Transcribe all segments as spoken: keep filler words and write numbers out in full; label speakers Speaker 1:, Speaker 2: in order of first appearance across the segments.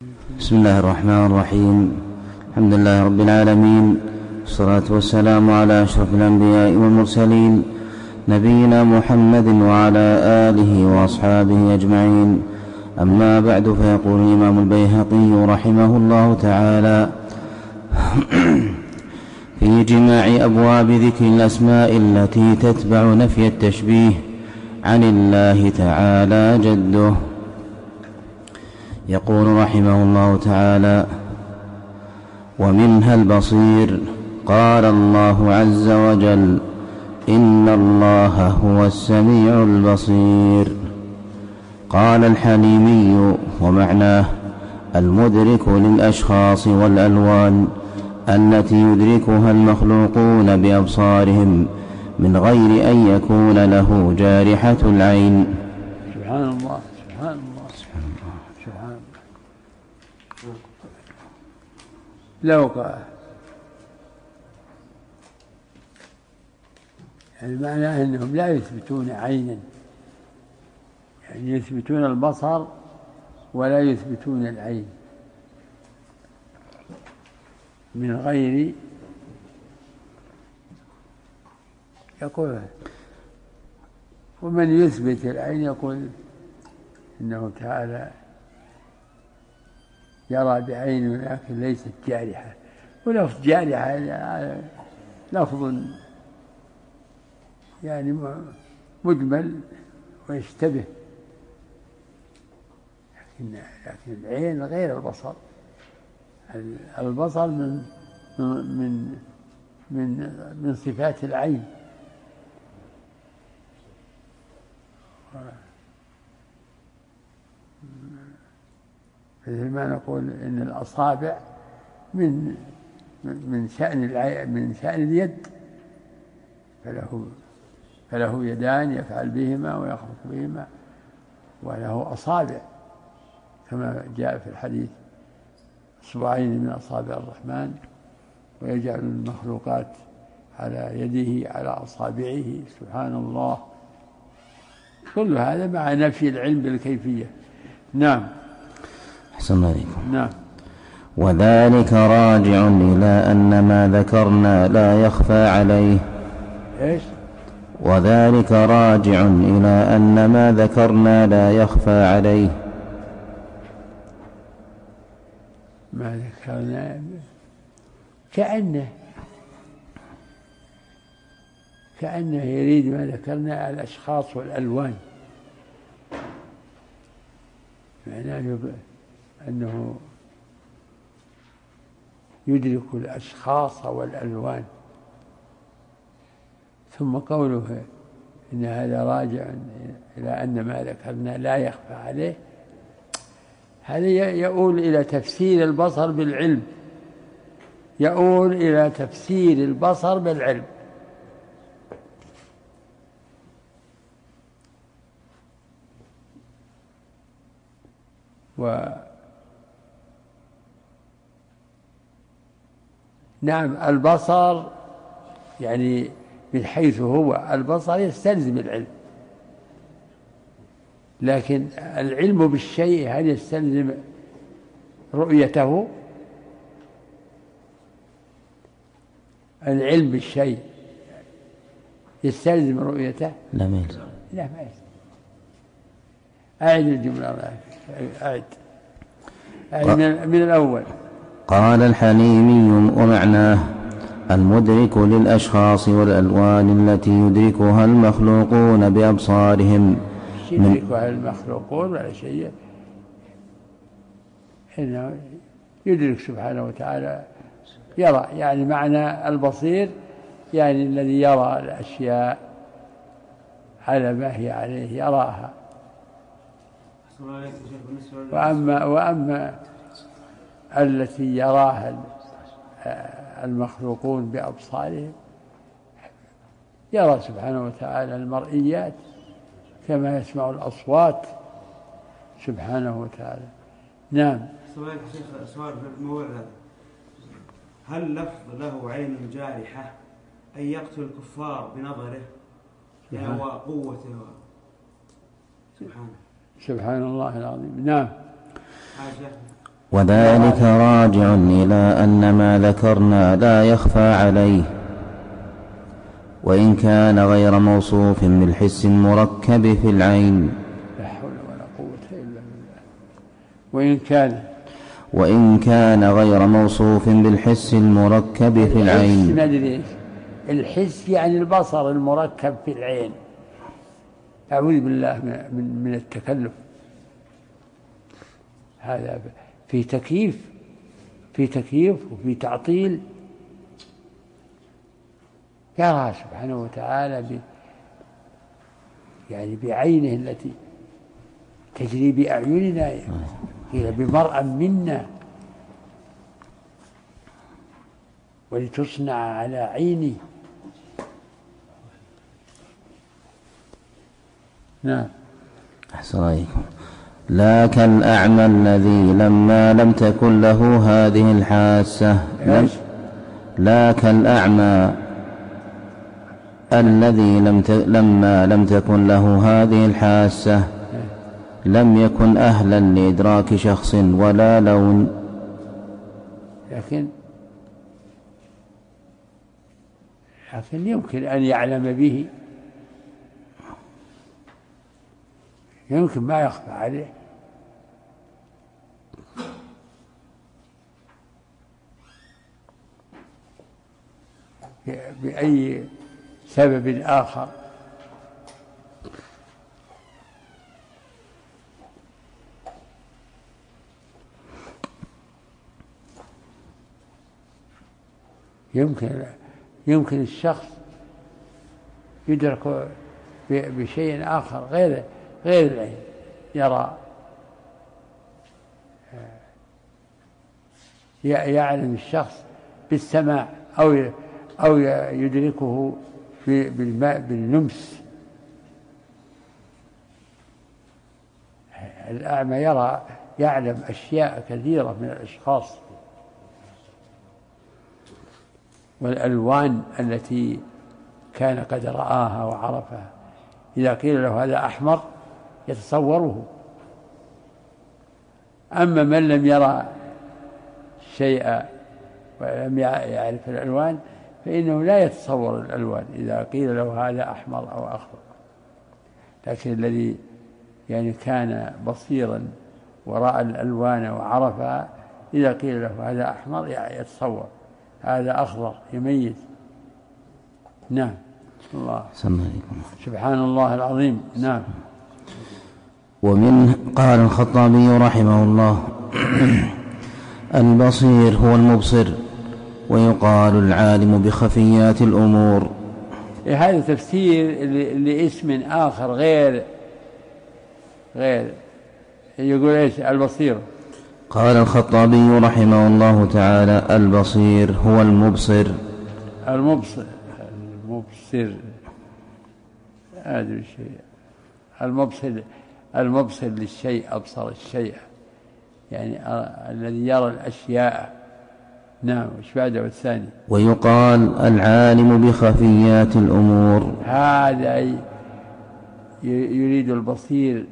Speaker 1: بسم الله الرحمن الرحيم. الحمد لله رب العالمين، والصلاة والسلام على أشرف الأنبياء والمرسلين، نبينا محمد وعلى آله وأصحابه أجمعين. أما بعد، فيقول الإمام البيهقي رحمه الله تعالى في جماع أبواب ذكر الأسماء التي تتبع نفي التشبيه عن الله تعالى جده، يقول رحمه الله تعالى: ومنها البصير. قال الله عز وجل: إن الله هو السميع البصير. قال الحليمي: ومعناه المدرك للأشخاص والألوان التي يدركها المخلوقون بأبصارهم من غير أن يكون له جارحة العين.
Speaker 2: سبحان الله سبحان الله سبحان الله سبحان الله. لو قال يعني معناه أنهم لا يثبتون عينا، يعني يثبتون البصر ولا يثبتون العين من غير، يقول ومن يثبت العين يقول إنه تعالى يرى بعين ولكن ليست جارحة، ولفظ جارحة لفظ يعني مجمل ويشتبه، لكن لكن العين غير البصر. البصر من من من من صفات العين، مثل ما نقول إن الأصابع من من شأن العين، من شأن اليد، فله فله يدان يفعل بهما ويخلق بهما، وله أصابع كما جاء في الحديث: أصبعين من أصابع الرحمن ويجعل المخلوقات على يده على أصابعه. سبحان الله. كل هذا مع نفي العلم بالكيفية. نعم.
Speaker 1: أحسن عليكم.
Speaker 2: نعم.
Speaker 1: وذلك راجع إلى أن ما ذكرنا لا يخفى عليه.
Speaker 2: إيش؟
Speaker 1: وذلك راجع إلى أن ما ذكرنا لا يخفى عليه.
Speaker 2: ما ذكرنا كأنه كأنه يريد ما ذكرنا الأشخاص والألوان، معناه أنه يدرك الأشخاص والألوان. ثم قوله إن هذا راجع إلى أن ما ذكرنا لا يخفى عليه، هذا يؤول إلى تفسير البصر بالعلم، يؤول إلى تفسير البصر بالعلم. و نعم، البصر يعني من حيث هو البصر يستلزم العلم، لكن العلم بالشيء هل يستلزم رؤيته؟ العلم بالشيء يستلزم رؤيته؟
Speaker 1: لا ما يلزم.
Speaker 2: لا ما يلزم. أعد الجملة، أعد أعد من الأول.
Speaker 1: قال الحليمي: ومعناه المدرك للأشخاص والألوان التي يدركها المخلوقون بأبصارهم.
Speaker 2: يدركها المخلوقون ولا شيء، إنه يدرك سبحانه وتعالى، يرى، يعني معنى البصير يعني الذي يرى الأشياء على ما هي عليه، يراها. وأما وأما التي يراها المخلوقون بأبصارهم، يرى سبحانه وتعالى المرئيات كما يسمع الأصوات سبحانه وتعالى. نعم.
Speaker 3: سؤال شيخ، سؤال في الموضوع هذا: هل لفظ له عين جارحة أن يقتل الكفار بنظره وقوته؟ سبحانه
Speaker 2: سبحان الله العظيم. نعم.
Speaker 1: وذلك راجع إلى أن ما ذكرنا لا يخفى عليه، وإن كان غير موصوف بالحس المركب في العين.
Speaker 2: لا حول ولا قوة إلا بالله. وإن كان
Speaker 1: وإن كان غير موصوف بالحس المركب في العين.
Speaker 2: الحس يعني البصر المركب في العين. أعوذ بالله من من التكلف. هذا في تكييف في تكييف وفي تعطيل. يرى سبحانه وتعالى ب يعني بعينه التي تجري بأعيننا، قيل بمرأى منا، ولتصنع على عيني. نعم.
Speaker 1: أحسن عليكم. لا كالأعمى الذي لما لم تكن له هذه الحاسة. لم لا كالأعمى الذي لم ت... لما لم تكن له هذه الحاسة لم يكن أهلا لإدراك شخص ولا لون.
Speaker 2: لكن لكن يمكن أن يعلم به، يمكن ما يخفى عليه. بأي سبب آخر. يمكن يمكن الشخص يدرك بشيء آخر غير غير العين، يرى يعلم الشخص بالسماع أو أو يدركه بالماء باللمس. الأعمى يرى يعلم أشياء كثيرة من الأشخاص، والألوان التي كان قد رآها وعرفها. إذا قيل له هذا أحمر يتصوره. أما من لم يرى شيئا ولم يعرف الألوان فإنه لا يتصور الألوان إذا قيل له هذا أحمر أو أخضر. لكن الذي يعني كان بصيرا ورأى الألوان وعرفها إذا قيل له هذا أحمر يتصور، هذا أخضر يميز. نعم. الله سبحان الله العظيم. نعم.
Speaker 1: ومن قال الخطابي رحمه الله البصير هو المبصر، ويقال العالم بخفيات الأمور.
Speaker 2: هذا تفسير لاسم آخر غير غير يقول إيش البصير.
Speaker 1: قال الخطابي رحمه الله تعالى البصير هو المبصر.
Speaker 2: المبصر المبصر هذا الشيء. المبصر المبصر للشيء، أبصر الشيء يعني الذي يرى الأشياء. نعم. وش بعده الثاني؟
Speaker 1: ويقال العالم بخفيات الأمور.
Speaker 2: هذا يريد البصير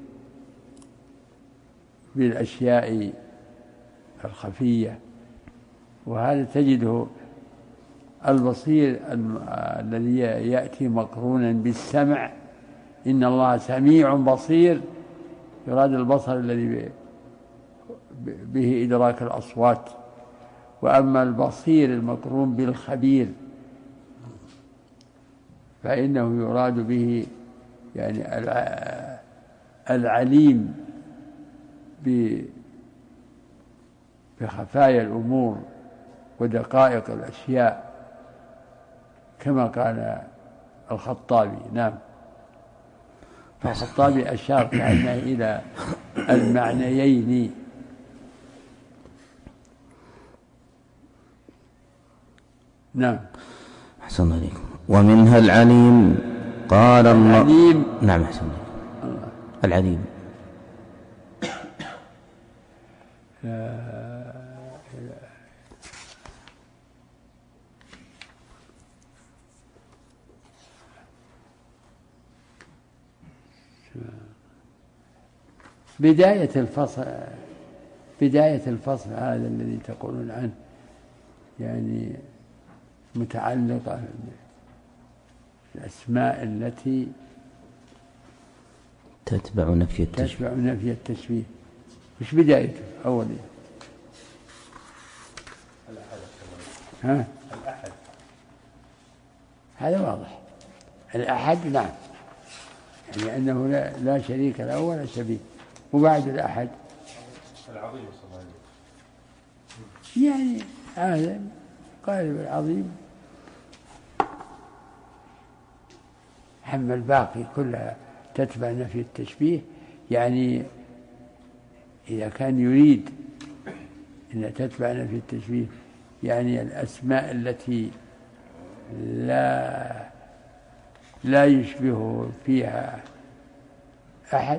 Speaker 2: بالأشياء الخفية، وهذا تجده البصير الذي يأتي مقرونا بالسمع. إن الله سميع بصير، يراد البصر الذي به إدراك الأصوات. وأما البصير المقرون بالخبير فإنه يراد به يعني العليم بخفايا الأمور ودقائق الأشياء كما قال الخطابي. نعم. فالخطابي أشار كأنه إلى المعنيين. نعم.
Speaker 1: أحسن عليكم. ومنها العليم. قال الله
Speaker 2: العليم.
Speaker 1: نعم. أحسن العليم.
Speaker 2: بداية الفصل بداية الفصل هذا الذي تقولون عنه يعني متعلقة بالأسماء التي
Speaker 1: تتبع نفي التشبيه
Speaker 2: تتبع نفي التشبيه. وش بدايته أولي؟ ها؟
Speaker 4: الأحد.
Speaker 2: هذا واضح. الأحد نعم، يعني أنه لا, لا شريك له ولا شبيه. وبعد الأحد
Speaker 4: العظيم
Speaker 2: يعني هذا قال العظيم، أما الباقي كلها تتبع نفي التشبيه. يعني إذا كان يريد أن تتبع نفي التشبيه يعني الأسماء التي لا لا يشبه فيها أحد،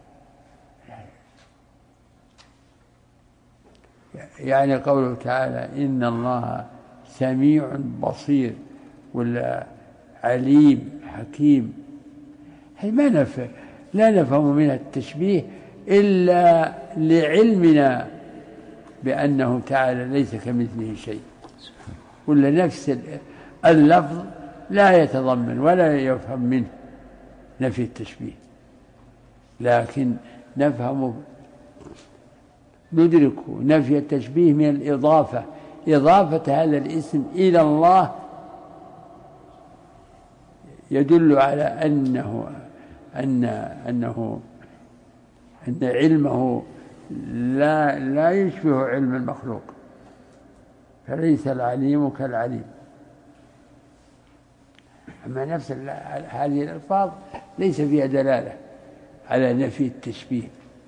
Speaker 2: يعني قوله تعالى إن الله سميع بصير ولا عليم حكيم، هي ما نفهم لا نفهم منها التشبيه إلا لعلمنا بأنه تعالى ليس كمثله شيء، ولا نفس اللفظ لا يتضمن ولا يفهم منه نفي التشبيه، لكن نفهم ندرك نفي التشبيه من الإضافة، إضافة هذا الاسم إلى الله يدل على أنه أن أنه أن علمه لا لا يشبه علم المخلوق، فليس العليم كالعليم. أما نفس هذه الألفاظ ليس فيها دلالة على نفي التشبيه.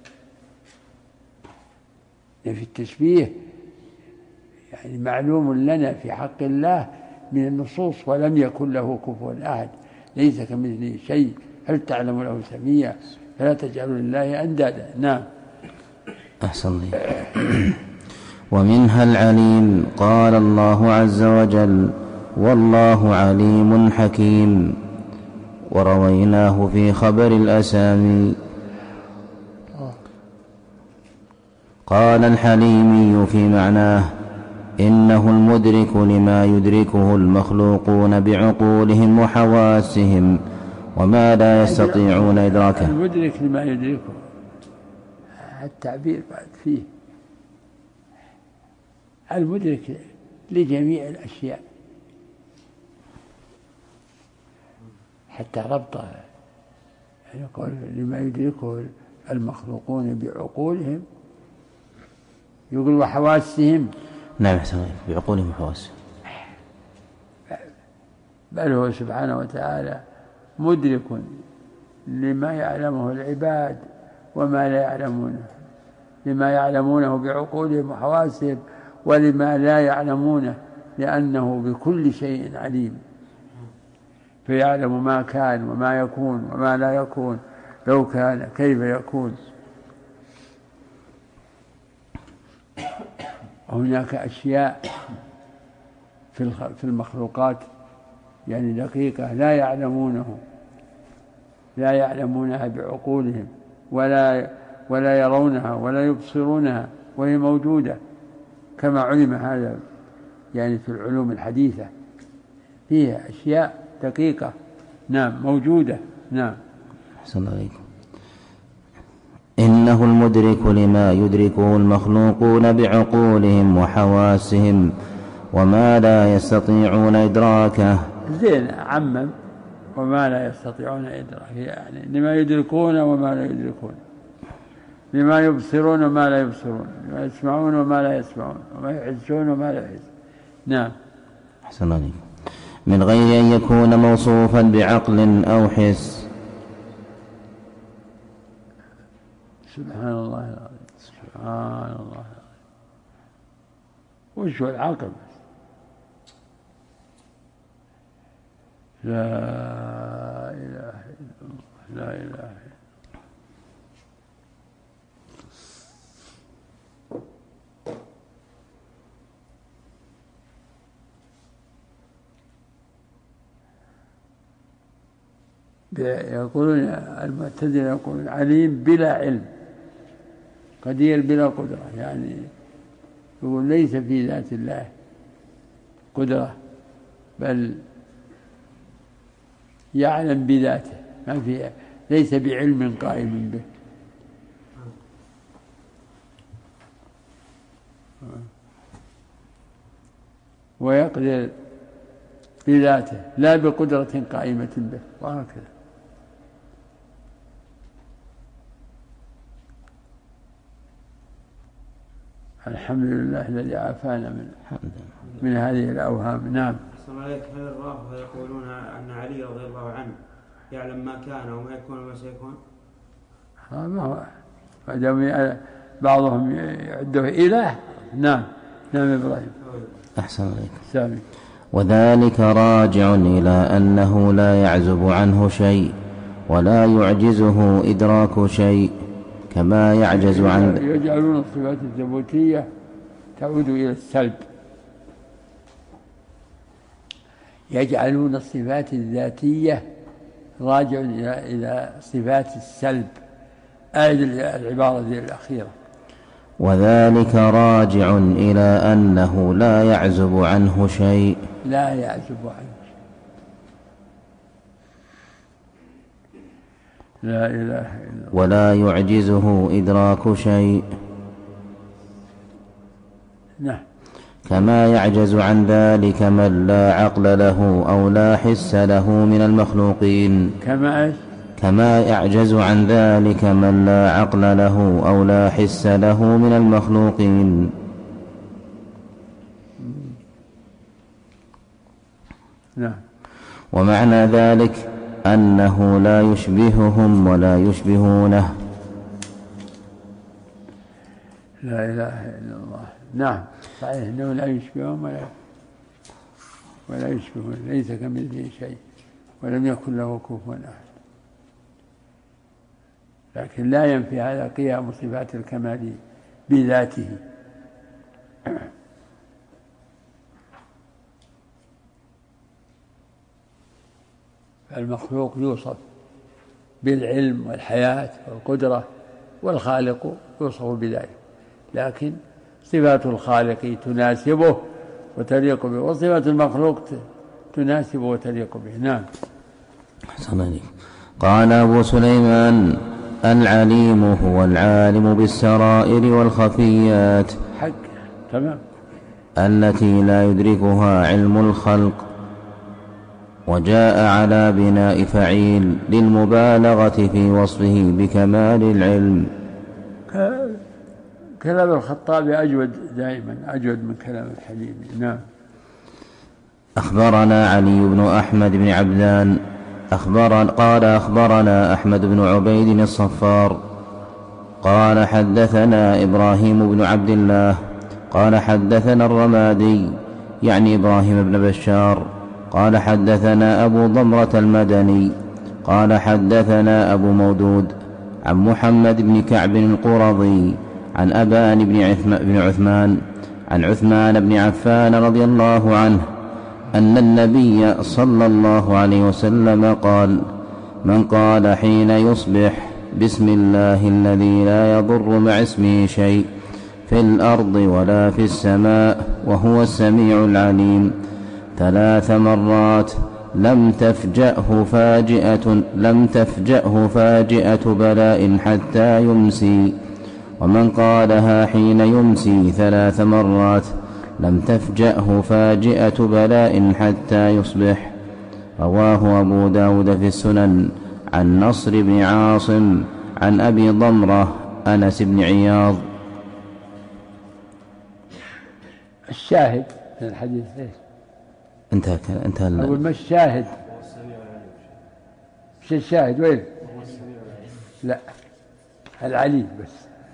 Speaker 2: نفي التشبيه يعني معلوم لنا في حق الله من النصوص، ولم يكن له كفوا أحد، ليس كمثله شيء، هل تعلم له سميا، فلا تجعلوا لله أندادا. نعم.
Speaker 1: أحسن لي. ومنها العليم، قال الله عز وجل والله عليم حكيم، ورويناه في خبر الأسامي. قال الحليمي في معناه إنه المدرك لما يدركه المخلوقون بعقولهم وحواسهم وما لا يستطيعون إدراكه.
Speaker 2: المدرك لما يدركه، التعبير بعد فيه المدرك لجميع الأشياء حتى ربطها، يعني يقول لما يدركه المخلوقون بعقولهم، يقول وحواسهم.
Speaker 1: نعم بعقولهم وحواسهم،
Speaker 2: بل هو سبحانه وتعالى مدرك لما يعلمه العباد وما لا يعلمونه، لما يعلمونه بعقولهم وحواسهم ولما لا يعلمونه، لأنه بكل شيء عليم، فيعلم ما كان وما يكون وما لا يكون، لو كان كيف يكون. هناك أشياء في المخلوقات يعني دقيقة لا يعلمونه، لا يعلمونها بعقولهم ولا ولا يرونها ولا يبصرونها، وهي موجودة كما علم هذا يعني في العلوم الحديثة، فيها أشياء دقيقة نعم موجودة. نعم.
Speaker 1: أحسن عليكم. إنه المدرك لما يدركه المخلوقون بعقولهم وحواسهم وما لا يستطيعون إدراكه.
Speaker 2: زين عمم وما لا يستطيعون إدراكه، يعني لما يدركون وما لا يدركون، لما يبصرون وما لا يبصرون، لما يسمعون وما لا يسمعون، وما يحسون وما لا يحسون. نعم.
Speaker 1: أحسن عليكم. من غير أن يكون موصوفا بعقل أو حس.
Speaker 2: سبحان الله العظيم، سبحان الله العظيم. وش هو العقل؟ لا إله إلا الله، لا إله إلا الله. يقولون المعتزلة يقولون عليم بلا علم، قدير بلا قدرة، يعني يقول ليس في ذات الله قدرة، بل يعلم بذاته، ما في، ليس بعلم قائم به. ويقدر بذاته لا بقدرة قائمة به، وهكذا. الحمد لله الذي عافانا من من هذه الأوهام. نعم.
Speaker 3: أحسن عليك. هل الرافضة يقولون أن علي رضي الله عنه يعلم ما كان وما يكون وما سيكون؟
Speaker 2: ما هو بعضهم يعده إله. نعم. نعم إبراهيم.
Speaker 1: أحسن عليك.
Speaker 2: سامي.
Speaker 1: وذلك راجع إلى أنه لا يعزب عنه شيء ولا يعجزه إدراك شيء، كما يعجز عن
Speaker 2: يجعلون الصفات الثبوتية تعود إلى السلب، يجعلون الصفات الذاتية راجع إلى صفات السلب. أعد العبارة الأخيرة.
Speaker 1: وذلك راجع إلى أنه لا يعزب عنه شيء
Speaker 2: لا يعزب عنه لا إله إلا الله
Speaker 1: ولا يعجزه إدراك شيء.
Speaker 2: نعم.
Speaker 1: كما يعجز عن ذلك من لا عقل له أو لا حس له من المخلوقين.
Speaker 2: كما
Speaker 1: كما يعجز عن ذلك من لا عقل له أو لا حس له من المخلوقين.
Speaker 2: نعم.
Speaker 1: ومعنى ذلك أنه لا يشبههم ولا يشبهونه.
Speaker 2: لا إله إلا الله. نعم صحيح أنه لا يشبههم ولا ولا يشبهون، ليس كمثله شيء ولم يكن له كفوا أحد. لكن لا ينفي هذا قيام صفات الكمال بذاته. المخلوق يوصف بالعلم والحياة والقدرة، والخالق يوصف بذلك، لكن صفات الخالق تناسبه وتليق به، وصفات المخلوق تناسبه وتليق به. نعم.
Speaker 1: قال أبو سليمان: العليم هو العالم بالسرائر والخفيات
Speaker 2: حق. تمام.
Speaker 1: التي لا يدركها علم الخلق. وجاء على بناء فعيل للمبالغة في وصفه بكمال العلم.
Speaker 2: كلام الخطابي أجود دائما، أجود من كلام الحليم. نعم.
Speaker 1: أخبرنا علي بن أحمد بن عبدان أخبرنا قال أخبرنا أحمد بن عبيد الصفار قال حدثنا إبراهيم بن عبد الله قال حدثنا الرمادي يعني إبراهيم بن بشار قال حدثنا أبو ضمرة المدني قال حدثنا أبو مودود عن محمد بن كعب القرظي عن أبان بن عثمان عن عثمان بن عفان رضي الله عنه أن النبي صلى الله عليه وسلم قال: من قال حين يصبح بسم الله الذي لا يضر مع اسمه شيء في الأرض ولا في السماء وهو السميع العليم ثلاث مرات لم تفجأه فاجئة لم تفجأه فاجئة بلاء حتى يمسي، ومن قالها حين يمسي ثلاث مرات لم تفجأه فاجئة بلاء حتى يصبح. رواه أبو داود في السنن عن نصر بن عاصم عن أبي ضمرة أنس بن عياض.
Speaker 2: الشاهد من الحديث ايش؟
Speaker 1: انتهى انتهى
Speaker 2: أقول ما الشاهد؟ مش الشاهد وين؟ لا العليم بس.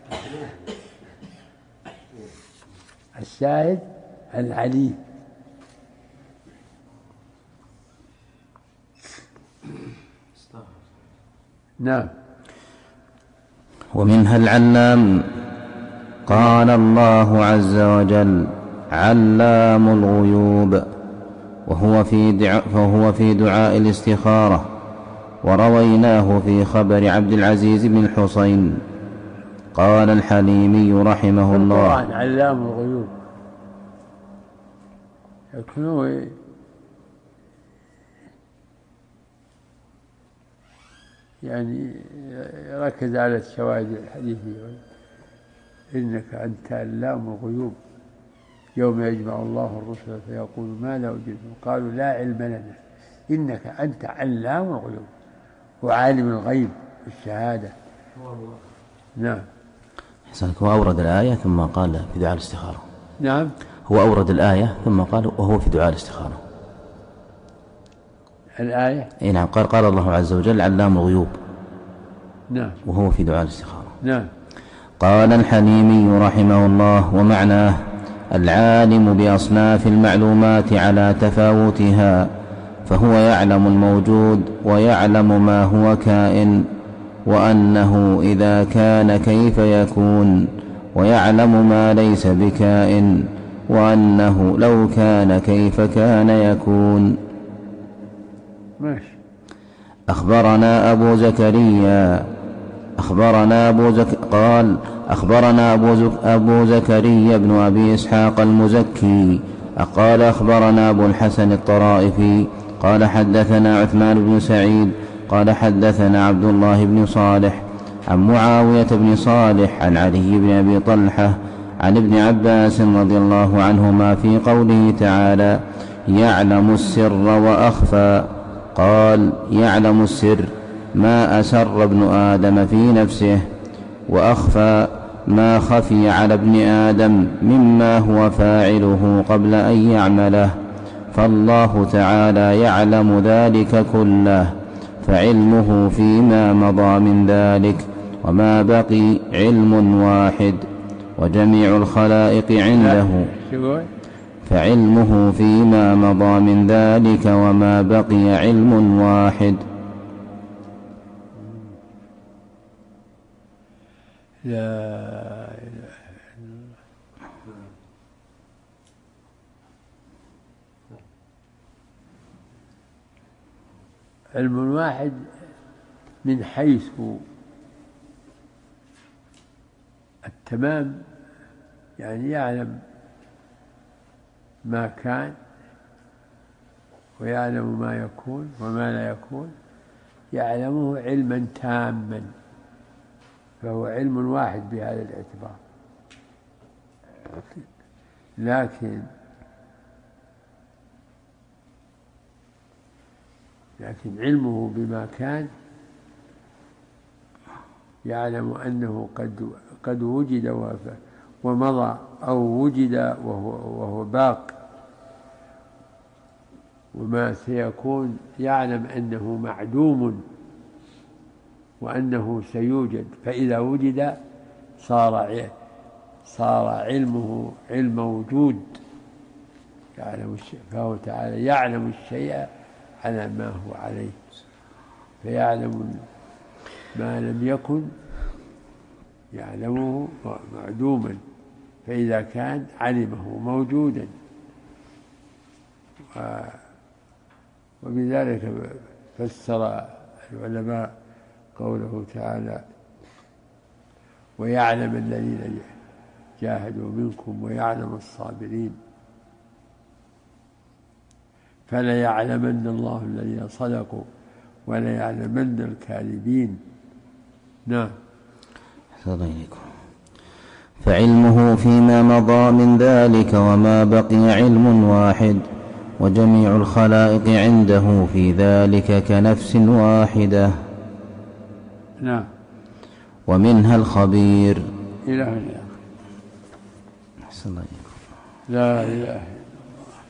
Speaker 2: الشاهد العليم. نعم.
Speaker 1: ومنها العلام. قال الله عز وجل: علام الغيوب، وهو في دعاء فهو في دعاء الاستخارة. ورويناه في خبر عبد العزيز بن الحصين قال الحليمي رحمه الله:
Speaker 2: القرآن علام الغيوب، لكن هو يعني ركز على الشواهد الحديثية: إنك أنت علام الغيوب يوم يجمع الله الرسل فيقول ماذا أجبتم قالوا لا علم لنا إنك أنت علام الغيوب وعالم الغيب والشهادة. نعم.
Speaker 1: حسنك. هو أورد الآية ثم قال في دعاء الاستخارة.
Speaker 2: نعم.
Speaker 1: هو أورد الآية ثم قال وهو في دعاء الاستخارة.
Speaker 2: الآية.
Speaker 1: إيه نعم. قال قال الله عز وجل علام الغيوب.
Speaker 2: نعم.
Speaker 1: وهو في دعاء الاستخارة.
Speaker 2: نعم.
Speaker 1: قال الحليمي رحمه الله: ومعناه العالم بأصناف المعلومات على تفاوتها، فهو يعلم الموجود ويعلم ما هو كائن، وأنه إذا كان كيف يكون، ويعلم ما ليس بكائن، وأنه لو كان كيف كان يكون.
Speaker 2: ماشي.
Speaker 1: أخبرنا أبو زكريا أخبرنا أبو زك... قال أخبرنا أبو, زك... أبو زكريا بن أبي إسحاق المزكي قال أخبرنا أبو الحسن الطرائفي قال حدثنا عثمان بن سعيد قال حدثنا عبد الله بن صالح عن معاوية بن صالح عن علي بن أبي طلحة عن ابن عباس رضي الله عنهما في قوله تعالى: يعلم السر وأخفى. قال: يعلم السر ما أسر ابن آدم في نفسه، وأخفى ما خفي على ابن آدم مما هو فاعله قبل أن يعمله، فالله تعالى يعلم ذلك كله، فعلمه فيما مضى من ذلك وما بقي علم واحد، وجميع الخلائق عنده فعلمه فيما مضى من ذلك وما بقي علم واحد.
Speaker 2: لا إله إلا الله. علم واحد من حيث التمام، يعني يعلم ما كان ويعلم ما يكون وما لا يكون، يعلمه علما تاما، فهو علم واحد بهذا الاعتبار. لكن لكن علمه بما كان يعلم أنه قد قد وجد ومضى أو وجد وهو, وهو باق، وما سيكون يعلم أنه معدوم وأنه سيوجد، فإذا وجد صار صار علمه علم وجود، يعلم الشيء، فهو تعالى يعلم الشيء على ما هو عليه، فيعلم ما لم يكن يعلمه معدوما، فإذا كان علمه موجودا. وبذلك فسر العلماء قوله تعالى: ويعلم الذين جاهدوا منكم ويعلم الصابرين، فلا يعلمن الله الذين صدقوا ولا يعلمن الكاذبين. نعم.
Speaker 1: فعلمه فيما مضى من ذلك وما بقي علم واحد، وجميع الخلائق عنده في ذلك كنفس واحدة.
Speaker 2: نعم.
Speaker 1: ومنها الخبير.
Speaker 2: إله إلا الله. لا إله إلا الله.